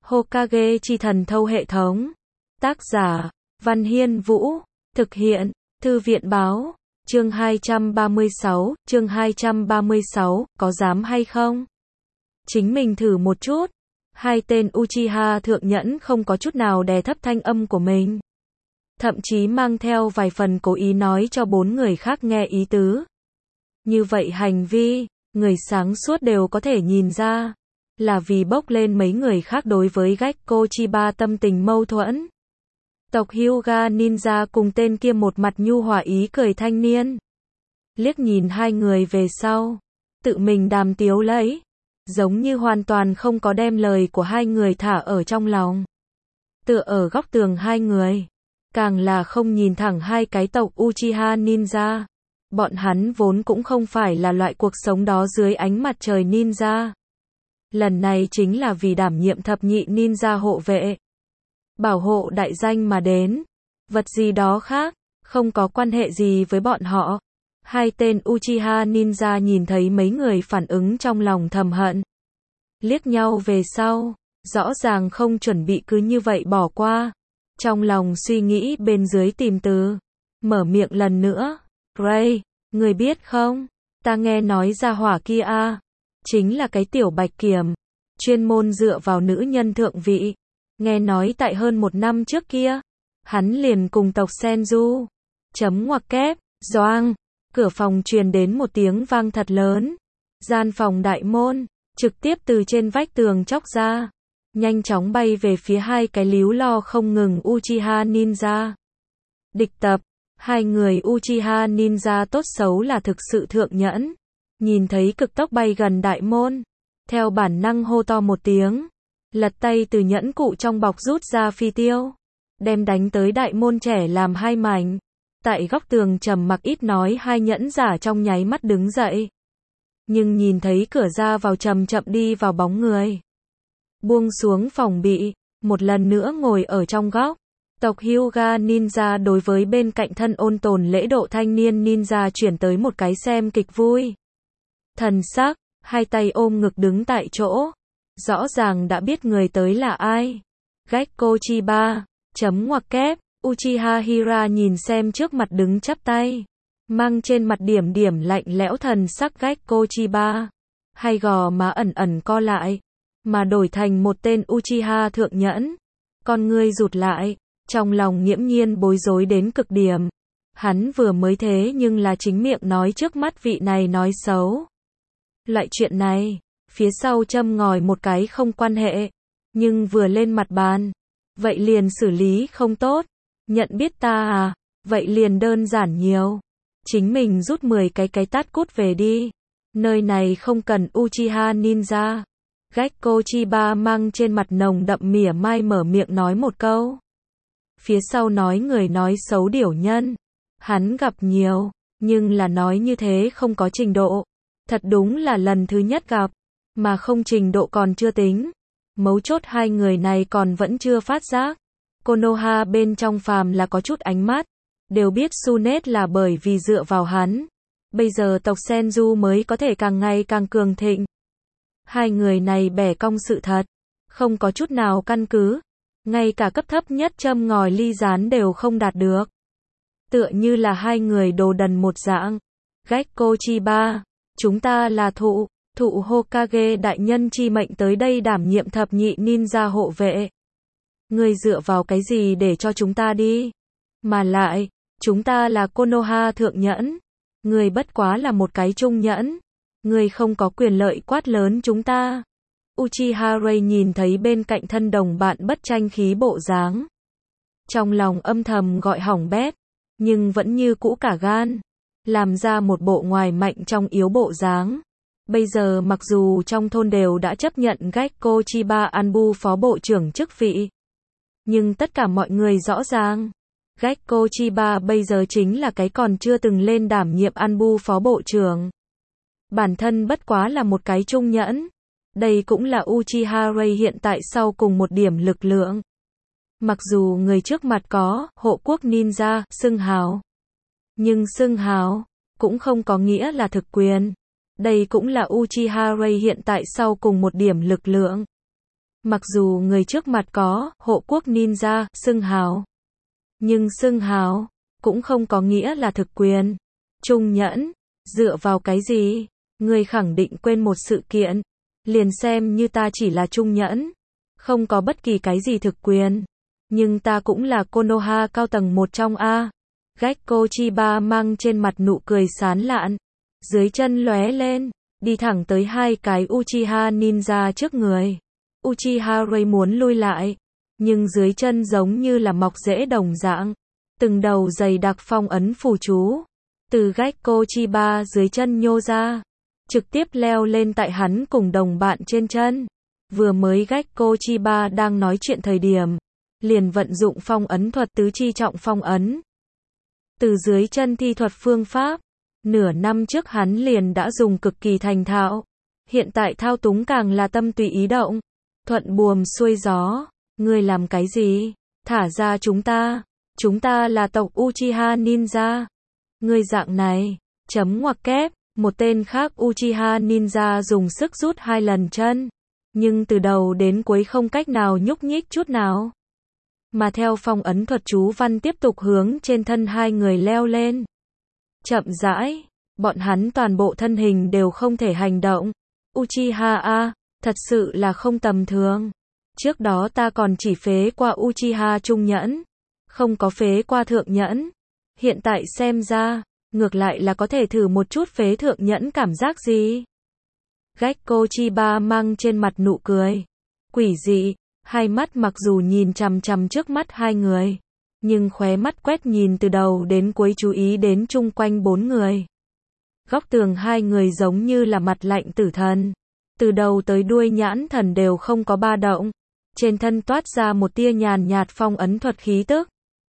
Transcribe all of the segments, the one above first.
Hokage chi thần thâu hệ thống. Tác giả, Văn Hiên Vũ. Thực hiện, Thư viện báo. Chương 236, có dám hay không? Chính mình thử một chút. Hai tên Uchiha thượng nhẫn không có chút nào đè thấp thanh âm của mình. Thậm chí mang theo vài phần cố ý nói cho bốn người khác nghe ý tứ. Như vậy hành vi, người sáng suốt đều có thể nhìn ra, là vì bốc lên mấy người khác đối với Gekko Chiba tâm tình mâu thuẫn. Tộc Hyuga Ninja cùng tên kia một mặt nhu hòa ý cười thanh niên. Liếc nhìn hai người về sau, tự mình đàm tiếu lấy, giống như hoàn toàn không có đem lời của hai người thả ở trong lòng. Tựa ở góc tường hai người, càng là không nhìn thẳng hai cái tộc Uchiha Ninja. Bọn hắn vốn cũng không phải là loại cuộc sống đó dưới ánh mặt trời ninja. Lần này chính là vì đảm nhiệm thập nhị ninja hộ vệ, bảo hộ đại danh mà đến. Vật gì đó khác, không có quan hệ gì với bọn họ. Hai tên Uchiha Ninja nhìn thấy mấy người phản ứng trong lòng thầm hận. Liếc nhau về sau, rõ ràng không chuẩn bị cứ như vậy bỏ qua. Trong lòng suy nghĩ bên dưới tìm từ, mở miệng lần nữa. Ray, người biết không? Ta nghe nói ra hỏa kia chính là cái tiểu bạch kiểm, chuyên môn dựa vào nữ nhân thượng vị. Nghe nói tại hơn một năm trước kia, hắn liền cùng tộc Senju. Ngoặc kép, doang, cửa phòng truyền đến một tiếng vang thật lớn. Gian phòng đại môn, trực tiếp từ trên vách tường chóc ra, nhanh chóng bay về phía hai cái líu lo không ngừng Uchiha Ninja. Địch tập, hai người Uchiha Ninja tốt xấu là thực sự thượng nhẫn. Nhìn thấy cực tốc bay gần đại môn, theo bản năng hô to một tiếng, lật tay từ nhẫn cụ trong bọc rút ra phi tiêu, đem đánh tới đại môn trẻ làm hai mảnh. Tại góc tường trầm mặc ít nói hai nhẫn giả trong nháy mắt đứng dậy. Nhưng nhìn thấy cửa ra vào chậm chậm đi vào bóng người, buông xuống phòng bị, một lần nữa ngồi ở trong góc. Tộc Hyuga Ninja đối với bên cạnh thân ôn tồn lễ độ thanh niên ninja chuyển tới một cái xem kịch vui. Thần sắc, hai tay ôm ngực đứng tại chỗ. Rõ ràng đã biết người tới là ai. Gekko Chiba, ngoặc kép, Uchiha Hira nhìn xem trước mặt đứng chắp tay, mang trên mặt điểm điểm lạnh lẽo thần sắc Gekko Chiba. Hai gò má ẩn ẩn co lại, mà đổi thành một tên Uchiha thượng nhẫn. Con ngươi rụt lại, trong lòng nghiễm nhiên bối rối đến cực điểm. Hắn vừa mới thế nhưng là chính miệng nói trước mắt vị này nói xấu. Loại chuyện này, phía sau châm ngòi một cái không quan hệ, nhưng vừa lên mặt bàn, vậy liền xử lý không tốt. Nhận biết ta vậy liền đơn giản nhiều. Chính mình rút 10 cái tát cút về đi. Nơi này không cần Uchiha Ninja. Gekko Chiba mang trên mặt nồng đậm mỉa mai mở miệng nói một câu. Phía sau nói người nói xấu điểu nhân, hắn gặp nhiều, nhưng là nói như thế không có trình độ. Thật đúng là lần thứ nhất gặp, mà không trình độ còn chưa tính. Mấu chốt hai người này còn vẫn chưa phát giác. Konoha bên trong phàm là có chút ánh mắt, đều biết Sunet là bởi vì dựa vào hắn. Bây giờ tộc Senju mới có thể càng ngày càng cường thịnh. Hai người này bẻ cong sự thật, không có chút nào căn cứ. Ngay cả cấp thấp nhất châm ngòi ly gián đều không đạt được. Tựa như là hai người đồ đần một dạng. Gekko Chiba, chúng ta là thụ Hokage đại nhân chi mệnh tới đây đảm nhiệm thập nhị ninja hộ vệ. Ngươi dựa vào cái gì để cho chúng ta đi? Mà lại, chúng ta là Konoha thượng nhẫn. Ngươi bất quá là một cái trung nhẫn. Ngươi không có quyền lợi quát lớn chúng ta. Uchiha Ray nhìn thấy bên cạnh thân đồng bạn bất tranh khí bộ dáng, trong lòng âm thầm gọi hỏng bét, nhưng vẫn như cũ cả gan, làm ra một bộ ngoài mạnh trong yếu bộ dáng. Bây giờ mặc dù trong thôn đều đã chấp nhận Gekko Chiba Anbu phó bộ trưởng chức vị, nhưng tất cả mọi người rõ ràng, Gekko Chiba bây giờ chính là cái còn chưa từng lên đảm nhiệm Anbu phó bộ trưởng. Bản thân bất quá là một cái trung nhẫn. Đây cũng là Uchiha Ray hiện tại sau cùng một điểm lực lượng. Mặc dù người trước mặt có hộ quốc ninja xưng hào, nhưng xưng hào cũng không có nghĩa là thực quyền. Đây cũng là Uchiha Ray hiện tại sau cùng một điểm lực lượng. Mặc dù người trước mặt có hộ quốc ninja xưng hào, nhưng xưng hào cũng không có nghĩa là thực quyền. Trung nhẫn, dựa vào cái gì? Ngươi khẳng định quên một sự kiện, liền xem như ta chỉ là trung nhẫn, không có bất kỳ cái gì thực quyền, nhưng ta cũng là Konoha cao tầng một trong a. Gekko Chiba mang trên mặt nụ cười sán lạn, dưới chân lóe lên, đi thẳng tới hai cái Uchiha ninja trước người. Uchiha Ray muốn lui lại, nhưng dưới chân giống như là mọc rễ đồng dạng, từng đầu dày đặc phong ấn phù chú từ Gekko Chiba dưới chân nhô ra, trực tiếp leo lên tại hắn cùng đồng bạn trên chân. Vừa mới Gekko Chiba đang nói chuyện thời điểm, liền vận dụng phong ấn thuật tứ chi trọng phong ấn. Từ dưới chân thi thuật phương pháp, nửa năm trước hắn liền đã dùng cực kỳ thành thạo, hiện tại thao túng càng là tâm tùy ý động, thuận buồm xuôi gió. Ngươi làm cái gì? Thả ra chúng ta là tộc Uchiha Ninja. Ngươi dạng này, chấm ngoặc kép, một tên khác Uchiha Ninja dùng sức rút 2 lần chân, nhưng từ đầu đến cuối không cách nào nhúc nhích chút nào. Mà theo phong ấn thuật chú văn tiếp tục hướng trên thân hai người leo lên. Chậm rãi, bọn hắn toàn bộ thân hình đều không thể hành động. Uchiha a, thật sự là không tầm thường. Trước đó ta còn chỉ phế qua Uchiha trung nhẫn, không có phế qua thượng nhẫn. Hiện tại xem ra, ngược lại là có thể thử một chút phế thượng nhẫn cảm giác gì. Gekko Chiba mang trên mặt nụ cười quỷ dị, hai mắt mặc dù nhìn chằm chằm trước mắt hai người, nhưng khóe mắt quét nhìn từ đầu đến cuối chú ý đến chung quanh 4 người. Góc tường hai người giống như là mặt lạnh tử thần, từ đầu tới đuôi nhãn thần đều không có ba động, trên thân toát ra một tia nhàn nhạt phong ấn thuật khí tức.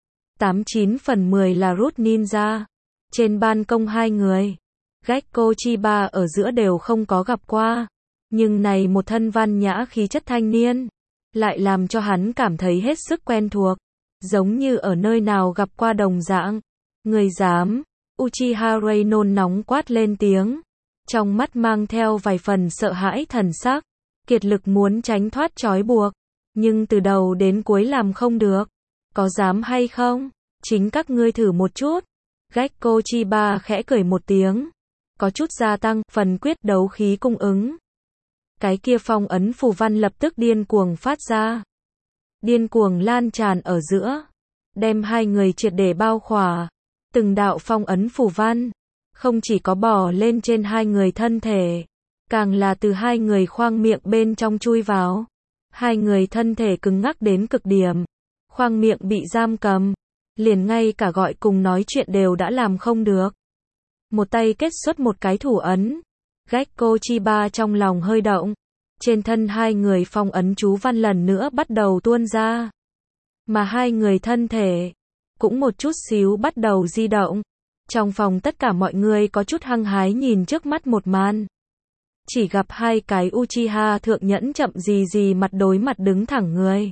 89 phần 10 là root ninja. Trên ban công hai người, Gekko Chiba ở giữa đều không có gặp qua, nhưng này một thân văn nhã khí chất thanh niên, lại làm cho hắn cảm thấy hết sức quen thuộc, giống như ở nơi nào gặp qua đồng dạng. Người dám? Uchiha Ray nôn nóng quát lên tiếng, trong mắt mang theo vài phần sợ hãi thần sắc, kiệt lực muốn tránh thoát trói buộc, nhưng từ đầu đến cuối làm không được. Có dám hay không? Chính các ngươi thử một chút. Gekko Chiba khẽ cười một tiếng, có chút gia tăng phần quyết đấu khí cung ứng. Cái kia phong ấn phù văn lập tức điên cuồng phát ra, điên cuồng lan tràn ở giữa, đem hai người triệt để bao khỏa. Từng đạo phong ấn phù văn, không chỉ có bò lên trên hai người thân thể, càng là từ hai người khoang miệng bên trong chui vào. Hai người thân thể cứng ngắc đến cực điểm, khoang miệng bị giam cầm, liền ngay cả gọi cùng nói chuyện đều đã làm không được. Một tay kết xuất một cái thủ ấn, Gekko Chiba trong lòng hơi động, trên thân hai người phong ấn chú văn lần nữa bắt đầu tuôn ra, mà hai người thân thể cũng một chút xíu bắt đầu di động. Trong phòng tất cả mọi người có chút hăng hái nhìn trước mắt một màn. Chỉ gặp hai cái Uchiha thượng nhẫn chậm gì mặt đối mặt đứng thẳng người.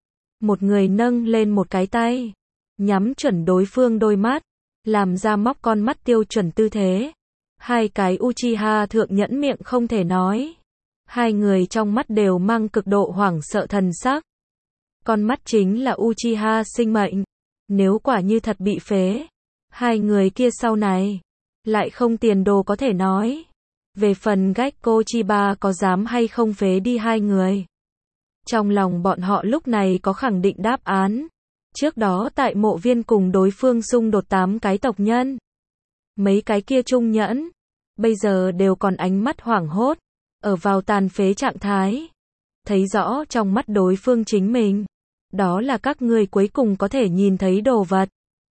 Một người nâng lên một cái tay, nhắm chuẩn đối phương đôi mắt, làm ra móc con mắt tiêu chuẩn tư thế. Hai cái Uchiha thượng nhẫn miệng không thể nói. Hai người trong mắt đều mang cực độ hoảng sợ thần sắc. Con mắt chính là Uchiha sinh mệnh. Nếu quả như thật bị phế, hai người kia sau này lại không tiền đồ có thể nói. Về phần Gekko Chiba có dám hay không phế đi hai người, trong lòng bọn họ lúc này có khẳng định đáp án. Trước đó tại mộ viên cùng đối phương xung đột 8 cái tộc nhân, mấy cái kia trung nhẫn, bây giờ đều còn ánh mắt hoảng hốt, ở vào tàn phế trạng thái. Thấy rõ trong mắt đối phương chính mình, đó là các ngươi cuối cùng có thể nhìn thấy đồ vật.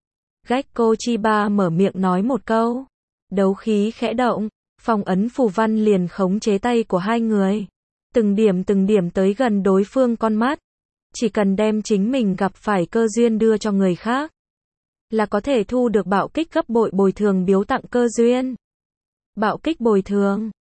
Gekko Chiba mở miệng nói một câu, đấu khí khẽ động, phong ấn phù văn liền khống chế tay của hai người, từng điểm tới gần đối phương con mắt. Chỉ cần đem chính mình gặp phải cơ duyên đưa cho người khác, là có thể thu được bạo kích gấp bội bồi thường biếu tặng cơ duyên. Bạo kích bồi thường,